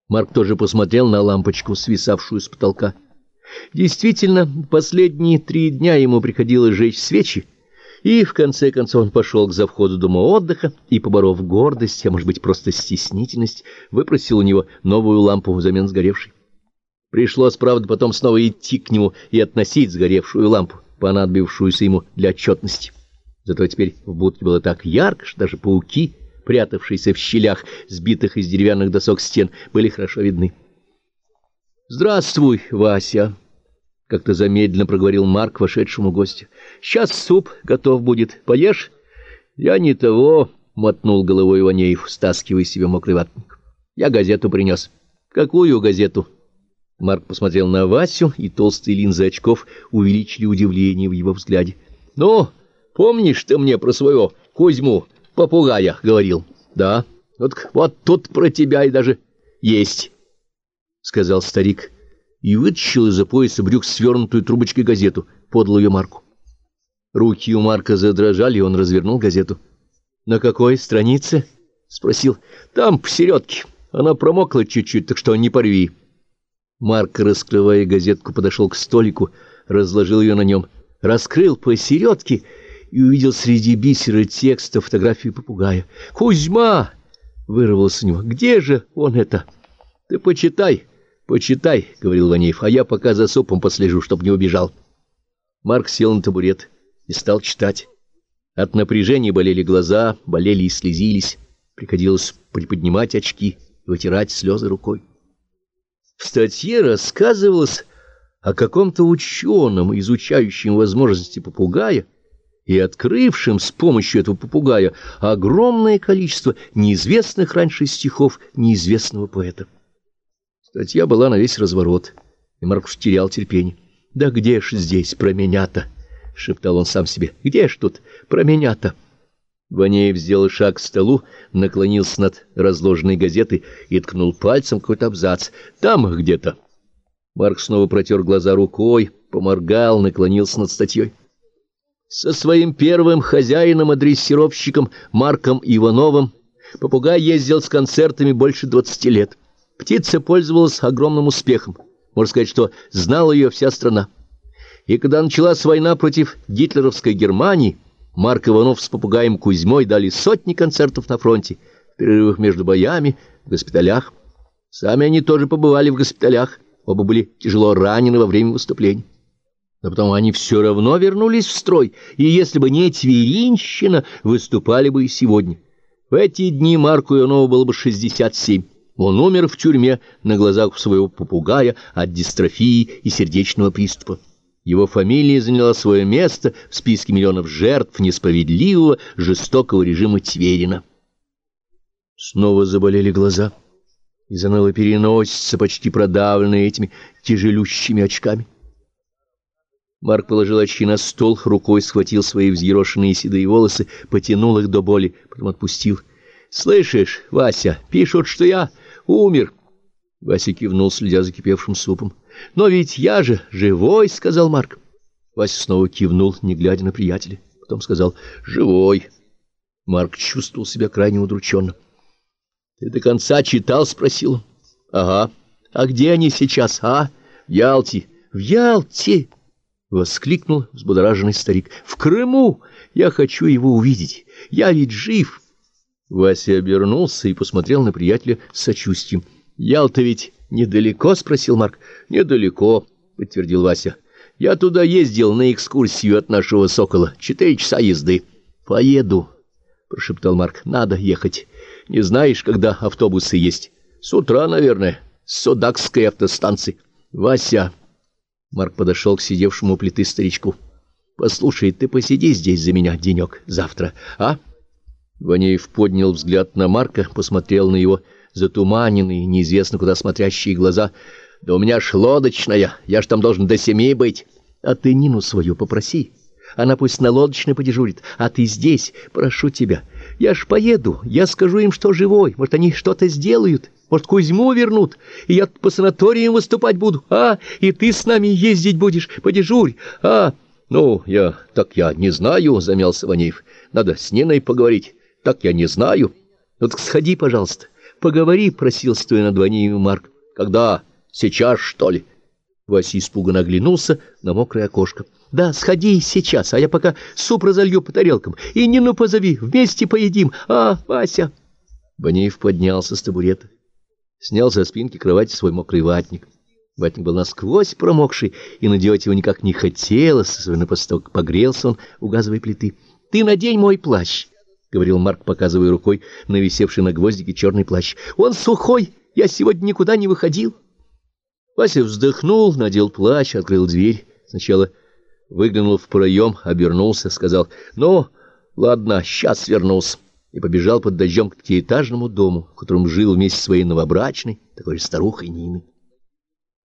Марк тоже посмотрел на лампочку, свисавшую с потолка. Действительно, последние 3 дня ему приходилось жечь свечи, и в конце концов он пошел к завходу дома отдыха и, поборов гордость, а может быть просто стеснительность, выпросил у него новую лампу взамен сгоревшей. Пришлось, правда, потом снова идти к нему и относить сгоревшую лампу, понадобившуюся ему для отчетности. Зато теперь в будке было так ярко, что даже пауки, прятавшиеся в щелях, сбитых из деревянных досок стен, были хорошо видны. «Здравствуй, Вася!» — как-то замедленно проговорил Марк вошедшему гостю. «Сейчас суп готов будет. Поешь?» «Я не того», — мотнул головой Иванеев, стаскивая себе мокрый ватник. «Я газету принес». «Какую газету?» Марк посмотрел на Васю, и толстые линзы очков увеличили удивление в его взгляде. «Ну, помнишь ты мне про своего Кузьму, попугая, говорил?» «Да. Вот тут про тебя и даже есть», — сказал старик, и вытащил из-за пояса брюк свернутую трубочкой газету, подал ее Марку. Руки у Марка задрожали, и он развернул газету. «На какой странице?» — спросил. «Там, посередке. Она промокла чуть-чуть, так что не порви». Марк, раскрывая газетку, подошел к столику, разложил ее на нем, раскрыл посередке и увидел среди бисера текста фотографию попугая. «Кузьма!» — вырвалось у него. «Где же он это?» «Ты почитай, почитай», — говорил Ванеев, — «а я пока за супом послежу, чтоб не убежал». Марк сел на табурет и стал читать. От напряжения болели глаза, болели и слезились. Приходилось приподнимать очки и вытирать слезы рукой. В статье рассказывалось о каком-то ученом, изучающем возможности попугая и открывшем с помощью этого попугая огромное количество неизвестных раньше стихов неизвестного поэта. Статья была на весь разворот, и Марк уж терял терпение. «Да где ж здесь про меня-то?» — шептал он сам себе. «Где ж тут про меня-то?» Ванеев сделал шаг к столу, наклонился над разложенной газетой и ткнул пальцем какой-то абзац. «Там где-то». Марк снова протер глаза рукой, поморгал, наклонился над статьей. Со своим первым хозяином-адресировщиком Марком Ивановым попугай ездил с концертами больше 20 лет. Птица пользовалась огромным успехом. Можно сказать, что знала ее вся страна. И когда началась война против гитлеровской Германии, Марк Иванов с попугаем Кузьмой дали сотни концертов на фронте, в перерывах между боями, в госпиталях. Сами они тоже побывали в госпиталях, оба были тяжело ранены во время выступлений. Но потом они все равно вернулись в строй, и если бы не Тверинщина, выступали бы и сегодня. В эти дни Марку Иванову было бы 67. Он умер в тюрьме на глазах своего попугая от дистрофии и сердечного приступа. Его фамилия заняла свое место в списке миллионов жертв несправедливого, жестокого режима Тверина. Снова заболели глаза, и заныла переносица, почти продавленная этими тяжелющими очками. Марк положил очки на стол, рукой схватил свои взъерошенные седые волосы, потянул их до боли, потом отпустил. «Слышишь, Вася, пишут, что я умер». Вася кивнул, следя за кипевшим супом. «Но ведь я же живой», — сказал Марк. Вася снова кивнул, не глядя на приятеля. Потом сказал: «Живой». Марк чувствовал себя крайне удрученно. «Ты до конца читал?» — спросил. «Ага. А где они сейчас, а? В Ялте». «В Ялте!» — воскликнул взбудораженный старик. «В Крыму! Я хочу его увидеть. Я ведь жив!» Вася обернулся и посмотрел на приятеля с сочувствием. «Ялта ведь недалеко?» — спросил Марк. «Недалеко», — подтвердил Вася. «Я туда ездил на экскурсию от нашего Сокола. 4 часа езды». «Поеду», — прошептал Марк. «Надо ехать. Не знаешь, когда автобусы есть?» «С утра, наверное, с Судакской автостанции». «Вася», — Марк подошел к сидевшему у плиты старичку. «Послушай, ты посиди здесь за меня денек завтра, а?» Ванеев поднял взгляд на Марка, посмотрел на его затуманенные, неизвестно куда смотрящие глаза. «Да у меня ж лодочная, я ж там должен до 7 быть». «А ты Нину свою попроси, она пусть на лодочной подежурит, а ты здесь, прошу тебя. Я ж поеду, я скажу им, что живой, может, они что-то сделают, может, Кузьму вернут, и я по санаториям выступать буду, а, и ты с нами ездить будешь, подежурь, а». «Ну, я не знаю», — замялся Ванеев. «Надо с Ниной поговорить, так я не знаю». «Ну так сходи, пожалуйста, поговори, — просил, стоя над Ванеевым Марк. — Когда? Сейчас, что ли? Вася испуганно оглянулся на мокрое окошко. — Да, сходи сейчас, а я пока суп разолью по тарелкам. И Нину позови, вместе поедим. А, Вася! Ванеев поднялся с табурета, снял со спинки кровати свой мокрый ватник. Ватник был насквозь промокший, и надевать его никак не хотелось, особенно после того, как погрелся он у газовой плиты. — Ты надень мой плащ, — говорил Марк, показывая рукой на висевший на гвоздике черный плащ. — Он сухой, я сегодня никуда не выходил. Вася вздохнул, надел плащ, открыл дверь. Сначала выглянул в проем, обернулся, сказал: «Ну, ладно, сейчас вернулся», и побежал под дождем к пятиэтажному дому, в котором жил вместе со своей новобрачной, такой же старухой Ниной.